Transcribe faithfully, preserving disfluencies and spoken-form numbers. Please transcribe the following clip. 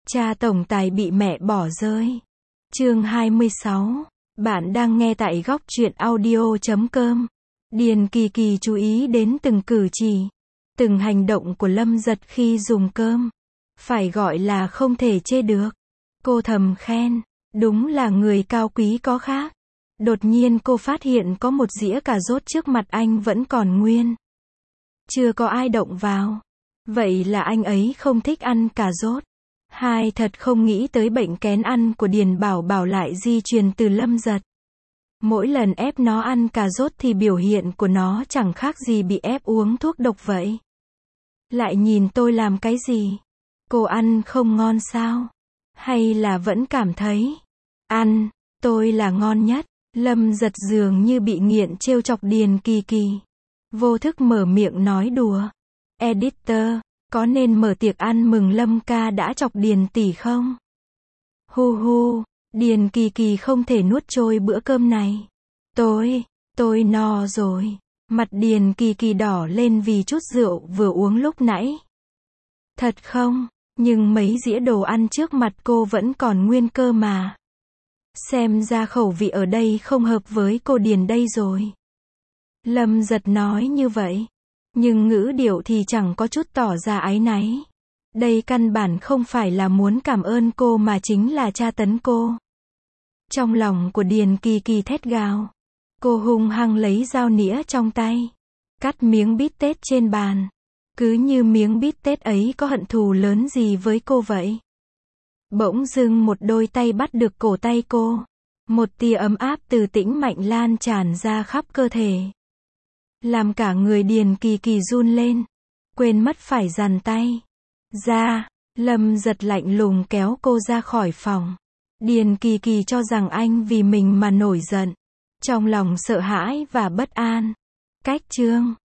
Cha tổng tài bị mẹ bỏ rơi. Chương hai mươi sáu. Bạn đang nghe tại góc truyện audio chấm com. Điền Kỳ Kỳ chú ý đến từng cử chỉ, từng hành động của Lâm Giật khi dùng cơm. Phải gọi là không thể chê được. Cô thầm khen, đúng là người cao quý có khác. Đột nhiên cô phát hiện có một dĩa cà rốt trước mặt anh vẫn còn nguyên. Chưa có ai động vào. Vậy là anh ấy không thích ăn cà rốt. Hai, thật không nghĩ tới bệnh kén ăn của Điền Bảo Bảo lại di truyền từ Lâm Giật. Mỗi lần ép nó ăn cà rốt thì biểu hiện của nó chẳng khác gì bị ép uống thuốc độc vậy. Lại nhìn tôi làm cái gì? Cô ăn không ngon sao? Hay là vẫn cảm thấy ăn, tôi là ngon nhất? Lâm Giật dường như bị nghiện trêu chọc Điền Kỳ Kỳ. Vô thức mở miệng nói đùa. Editor, có nên mở tiệc ăn mừng Lâm ca đã chọc Điền tỷ không? Hu hu, Điền Kỳ Kỳ không thể nuốt trôi bữa cơm này. Tôi, tôi no rồi. Mặt Điền Kỳ Kỳ đỏ lên vì chút rượu vừa uống lúc nãy. Thật không? Nhưng mấy dĩa đồ ăn trước mặt cô vẫn còn nguyên cơ mà. Xem ra khẩu vị ở đây không hợp với cô Điền đây rồi. Lâm Giật nói như vậy. Nhưng ngữ điệu thì chẳng có chút tỏ ra áy náy. Đây căn bản không phải là muốn cảm ơn cô mà chính là tra tấn cô. Trong lòng của Điền Kỳ Kỳ thét gào. Cô hung hăng lấy dao nĩa trong tay. Cắt miếng bít tết trên bàn. Cứ như miếng bít tết ấy có hận thù lớn gì với cô vậy. Bỗng dưng một đôi tay bắt được cổ tay cô. Một tia ấm áp từ tĩnh mạnh lan tràn ra khắp cơ thể. Làm cả người Điền Kỳ Kỳ run lên. Quên mất phải giằng tay ra. Lâm Giật lạnh lùng kéo cô ra khỏi phòng. Điền Kỳ Kỳ cho rằng anh vì mình mà nổi giận. Trong lòng sợ hãi và bất an. Cách chương